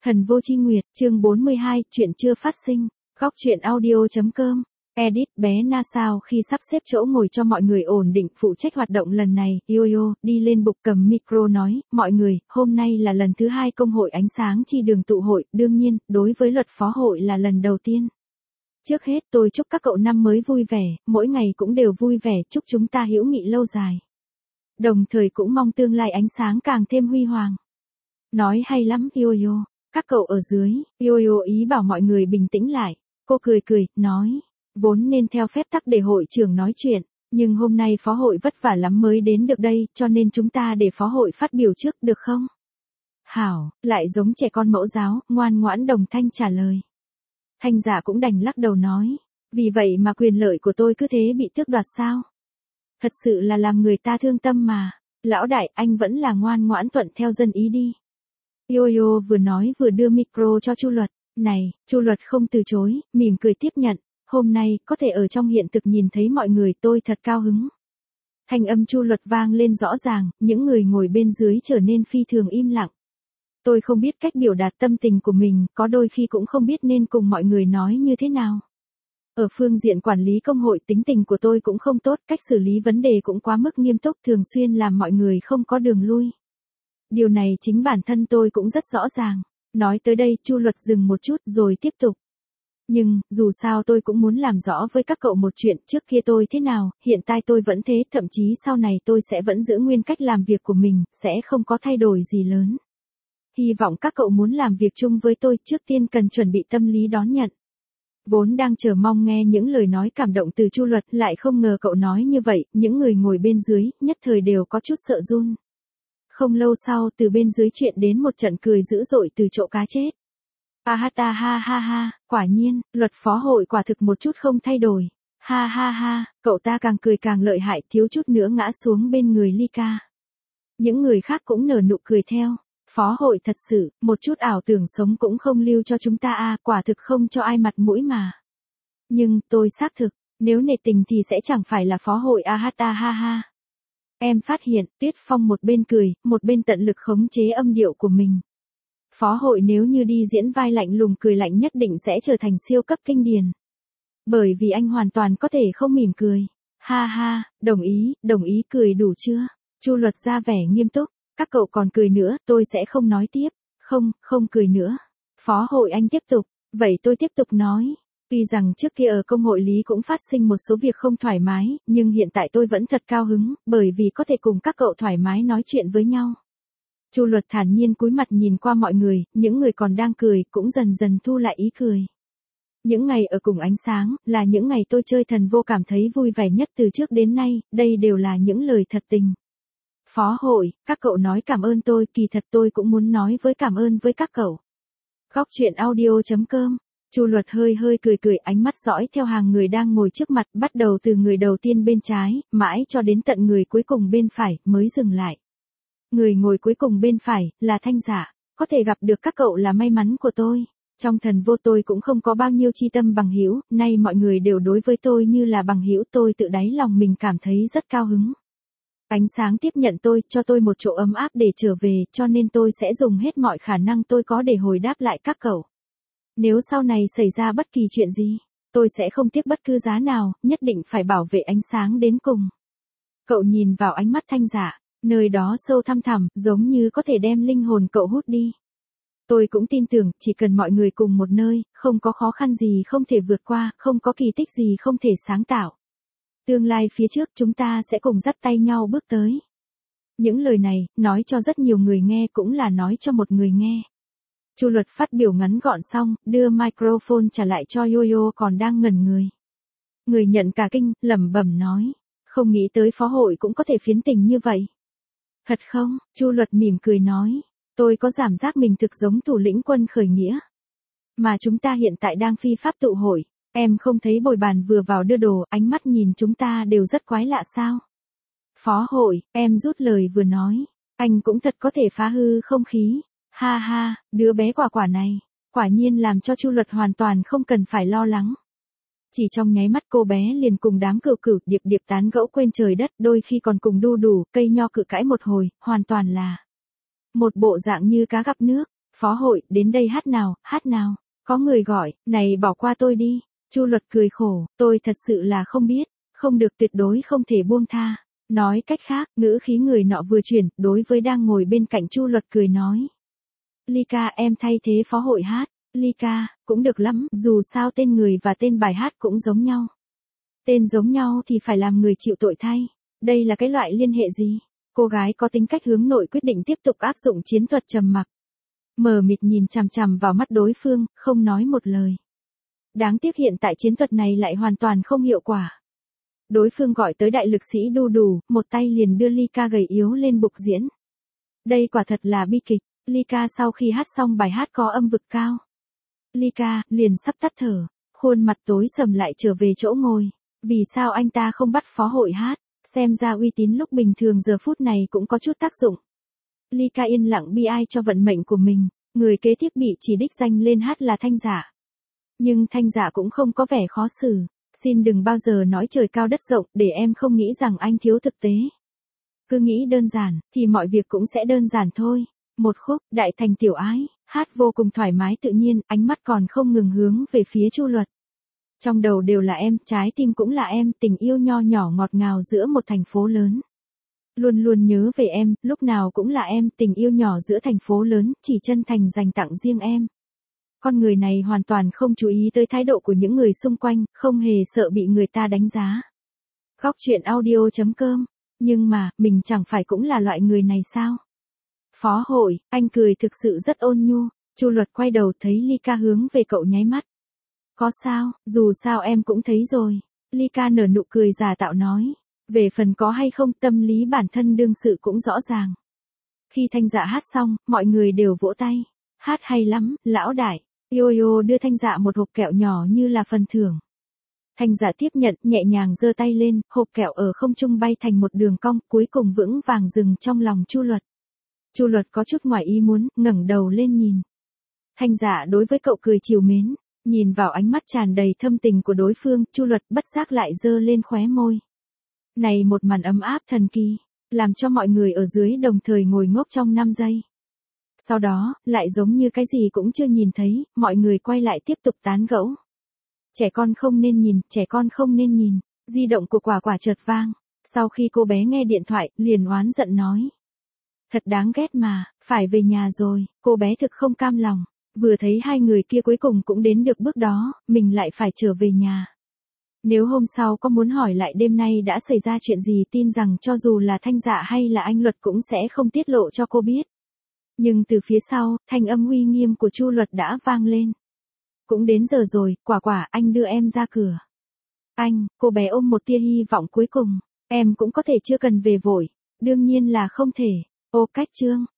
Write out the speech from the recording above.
Thần vô chi nguyệt, chương 42, chuyện chưa phát sinh. Góc truyện audio.com. Edit bé Na sao khi sắp xếp chỗ ngồi cho mọi người ổn định phụ trách hoạt động lần này, Yo-yo đi lên bục cầm micro nói, mọi người, hôm nay là lần thứ 2 công hội ánh sáng chi đường tụ hội, đương nhiên, đối với luật phó hội là lần đầu tiên. Trước hết tôi chúc các cậu năm mới vui vẻ, mỗi ngày cũng đều vui vẻ, chúc chúng ta hữu nghị lâu dài. Đồng thời cũng mong tương lai ánh sáng càng thêm huy hoàng. Nói hay lắm, Yo-yo. Các cậu ở dưới, Yo-yo ý bảo mọi người bình tĩnh lại. Cô cười cười, nói, vốn nên theo phép tắc để hội trưởng nói chuyện, nhưng hôm nay phó hội vất vả lắm mới đến được đây, cho nên chúng ta để phó hội phát biểu trước, được không? Hảo, lại giống trẻ con mẫu giáo, ngoan ngoãn đồng thanh trả lời. Thanh giả cũng đành lắc đầu nói, vì vậy mà quyền lợi của tôi cứ thế bị tước đoạt sao? Thật sự là làm người ta thương tâm mà. Lão đại, anh vẫn là ngoan ngoãn thuận theo dân ý đi. Yo-yo vừa nói vừa đưa micro cho Chu Luật. Này, Chu Luật không từ chối, mỉm cười tiếp nhận. Hôm nay, có thể ở trong hiện thực nhìn thấy mọi người, tôi thật cao hứng. Thanh âm Chu Luật vang lên rõ ràng, những người ngồi bên dưới trở nên phi thường im lặng. Tôi không biết cách biểu đạt tâm tình của mình, có đôi khi cũng không biết nên cùng mọi người nói như thế nào. Ở phương diện quản lý công hội, tính tình của tôi cũng không tốt, cách xử lý vấn đề cũng quá mức nghiêm túc, thường xuyên làm mọi người không có đường lui. Điều này chính bản thân tôi cũng rất rõ ràng. Nói tới đây, Chu Luật dừng một chút rồi tiếp tục. Nhưng, dù sao tôi cũng muốn làm rõ với các cậu một chuyện, trước kia tôi thế nào, hiện tại tôi vẫn thế, thậm chí sau này tôi sẽ vẫn giữ nguyên cách làm việc của mình, sẽ không có thay đổi gì lớn. Hy vọng các cậu muốn làm việc chung với tôi, trước tiên cần chuẩn bị tâm lý đón nhận. Vốn đang chờ mong nghe những lời nói cảm động từ Chu Luật, lại không ngờ cậu nói như vậy, những người ngồi bên dưới, nhất thời đều có chút sợ run. Không lâu sau, từ bên dưới chuyện đến một trận cười dữ dội từ chỗ cá chết. Ha ha, quả nhiên, luật phó hội quả thực một chút không thay đổi. Ha, cậu ta càng cười càng lợi hại, thiếu chút nữa ngã xuống bên người Lika. Những người khác cũng nở nụ cười theo. Phó hội thật sự, một chút ảo tưởng sống cũng không lưu cho chúng ta quả thực không cho ai mặt mũi mà. Nhưng, tôi xác thực, nếu nể tình thì sẽ chẳng phải là phó hội ha. Em phát hiện, Tuyết Phong một bên cười, một bên tận lực khống chế âm điệu của mình. Phó hội nếu như đi diễn vai lạnh lùng cười lạnh nhất định sẽ trở thành siêu cấp kinh điển. Bởi vì anh hoàn toàn có thể không mỉm cười. Ha, đồng ý cười đủ chưa? Chu Luật ra vẻ nghiêm túc. Các cậu còn cười nữa, tôi sẽ không nói tiếp. Không cười nữa. Phó hội anh tiếp tục. Vậy tôi tiếp tục nói. Tuy rằng trước kia ở công hội lý cũng phát sinh một số việc không thoải mái, nhưng hiện tại tôi vẫn thật cao hứng, bởi vì có thể cùng các cậu thoải mái nói chuyện với nhau. Chu Luật thản nhiên cúi mặt nhìn qua mọi người, những người còn đang cười cũng dần dần thu lại ý cười. Những ngày ở cùng ánh sáng, là những ngày tôi chơi thần vô cảm thấy vui vẻ nhất từ trước đến nay, đây đều là những lời thật tình. Phó hội, các cậu nói cảm ơn tôi, kỳ thật tôi cũng muốn nói với cảm ơn với các cậu. Góc truyện audio.com. Chu Luật hơi cười, ánh mắt dõi theo hàng người đang ngồi trước mặt, bắt đầu từ người đầu tiên bên trái, mãi cho đến tận người cuối cùng bên phải, mới dừng lại. Người ngồi cuối cùng bên phải, là Thanh Giả. Có thể gặp được các cậu là may mắn của tôi. Trong thần vô tôi cũng không có bao nhiêu chi tâm bằng hữu, nay mọi người đều đối với tôi như là bằng hữu, tôi tự đáy lòng mình cảm thấy rất cao hứng. Ánh sáng tiếp nhận tôi, cho tôi một chỗ ấm áp để trở về, cho nên tôi sẽ dùng hết mọi khả năng tôi có để hồi đáp lại các cậu. Nếu sau này xảy ra bất kỳ chuyện gì, tôi sẽ không tiếc bất cứ giá nào, nhất định phải bảo vệ ánh sáng đến cùng. Cậu nhìn vào ánh mắt Thanh Giả, nơi đó sâu thăm thẳm, giống như có thể đem linh hồn cậu hút đi. Tôi cũng tin tưởng, chỉ cần mọi người cùng một nơi, không có khó khăn gì không thể vượt qua, không có kỳ tích gì không thể sáng tạo. Tương lai phía trước chúng ta sẽ cùng dắt tay nhau bước tới. Những lời này, nói cho rất nhiều người nghe cũng là nói cho một người nghe. Chu Luật phát biểu ngắn gọn xong, đưa microphone trả lại cho Yo-yo còn đang ngẩn người. Người nhận cả kinh, lẩm bẩm nói. Không nghĩ tới phó hội cũng có thể phiến tình như vậy. Thật không? Chu Luật mỉm cười nói. Tôi có cảm giác mình thực giống thủ lĩnh quân khởi nghĩa. Mà chúng ta hiện tại đang phi pháp tụ hội. Em không thấy bồi bàn vừa vào đưa đồ, ánh mắt nhìn chúng ta đều rất quái lạ sao? Phó hội, em rút lời vừa nói. Anh cũng thật có thể phá hư không khí. Ha, đứa bé quả này, quả nhiên làm cho Chu Luật hoàn toàn không cần phải lo lắng. Chỉ trong nháy mắt cô bé liền cùng đám cừu điệp tán gẫu quên trời đất, đôi khi còn cùng đu đủ, cây nho cự cãi một hồi, hoàn toàn là một bộ dạng như cá gặp nước. Phó hội, đến đây hát nào, hát nào. Có người gọi, này bỏ qua tôi đi. Chu Luật cười khổ, tôi thật sự là không biết, không được, tuyệt đối không thể buông tha. Nói cách khác, ngữ khí người nọ vừa chuyển, đối với đang ngồi bên cạnh Chu Luật cười nói. Ly ca, em thay thế phó hội hát. Ly ca, cũng được lắm, dù sao tên người và tên bài hát cũng giống nhau. Tên giống nhau thì phải làm người chịu tội thay. Đây là cái loại liên hệ gì? Cô gái có tính cách hướng nội quyết định tiếp tục áp dụng chiến thuật trầm mặc. Mờ mịt nhìn chằm chằm vào mắt đối phương, không nói một lời. Đáng tiếc hiện tại chiến thuật này lại hoàn toàn không hiệu quả. Đối phương gọi tới đại lực sĩ Đu Đủ, một tay liền đưa Ly ca gầy yếu lên bục diễn. Đây quả thật là bi kịch. Ly ca sau khi hát xong bài hát có âm vực cao. Ly ca liền sắp tắt thở, khuôn mặt tối sầm lại trở về chỗ ngồi. Vì sao anh ta không bắt phó hội hát? Xem ra uy tín lúc bình thường giờ phút này cũng có chút tác dụng. Ly ca yên lặng bi ai cho vận mệnh của mình, người kế tiếp bị chỉ đích danh lên hát là Thanh Dạ. Nhưng Thanh Dạ cũng không có vẻ khó xử. Xin đừng bao giờ nói trời cao đất rộng để em không nghĩ rằng anh thiếu thực tế. Cứ nghĩ đơn giản, thì mọi việc cũng sẽ đơn giản thôi. Một khúc, Đại Thành Tiểu Ái, hát vô cùng thoải mái tự nhiên, ánh mắt còn không ngừng hướng về phía Chu Luật. Trong đầu đều là em, trái tim cũng là em, tình yêu nho nhỏ ngọt ngào giữa một thành phố lớn. Luôn luôn nhớ về em, lúc nào cũng là em, tình yêu nhỏ giữa thành phố lớn, chỉ chân thành dành tặng riêng em. Con người này hoàn toàn không chú ý tới thái độ của những người xung quanh, không hề sợ bị người ta đánh giá. Góc truyện audio.com. Nhưng mà, mình chẳng phải cũng là loại người này sao? Phó hội, anh cười thực sự rất ôn nhu. Chu Luật quay đầu thấy Ly ca hướng về cậu nháy mắt. Có sao, dù sao em cũng thấy rồi. Ly ca nở nụ cười giả tạo nói. Về phần có hay không, tâm lý bản thân đương sự cũng rõ ràng. Khi Thanh Dạ hát xong, mọi người đều vỗ tay. Hát hay lắm, lão đại. Yo-yo đưa Thanh Dạ một hộp kẹo nhỏ như là phần thưởng. Thanh Dạ tiếp nhận, nhẹ nhàng giơ tay lên, hộp kẹo ở không trung bay thành một đường cong, cuối cùng vững vàng dừng trong lòng Chu Luật. Chu Luật có chút ngoài ý muốn, ngẩng đầu lên nhìn. Thanh Dạ đối với cậu cười trìu mến, nhìn vào ánh mắt tràn đầy thâm tình của đối phương, Chu Luật bất giác lại giơ lên khóe môi. Này một màn ấm áp thần kỳ, làm cho mọi người ở dưới đồng thời ngồi ngốc trong 5 giây. Sau đó, lại giống như cái gì cũng chưa nhìn thấy, mọi người quay lại tiếp tục tán gẫu. Trẻ con không nên nhìn, trẻ con không nên nhìn. Di động của Quả Quả chợt vang. Sau khi cô bé nghe điện thoại, liền oán giận nói. Thật đáng ghét mà, phải về nhà rồi, cô bé thực không cam lòng. Vừa thấy hai người kia cuối cùng cũng đến được bước đó, mình lại phải trở về nhà. Nếu hôm sau có muốn hỏi lại đêm nay đã xảy ra chuyện gì, tin rằng cho dù là Thanh Dạ hay là anh Luật cũng sẽ không tiết lộ cho cô biết. Nhưng từ phía sau, thanh âm uy nghiêm của Chu Luật đã vang lên. Cũng đến giờ rồi, Quả Quả, anh đưa em ra cửa. Anh, cô bé ôm một tia hy vọng cuối cùng. Em cũng có thể chưa cần về vội. Đương nhiên là không thể. Ô cách chương.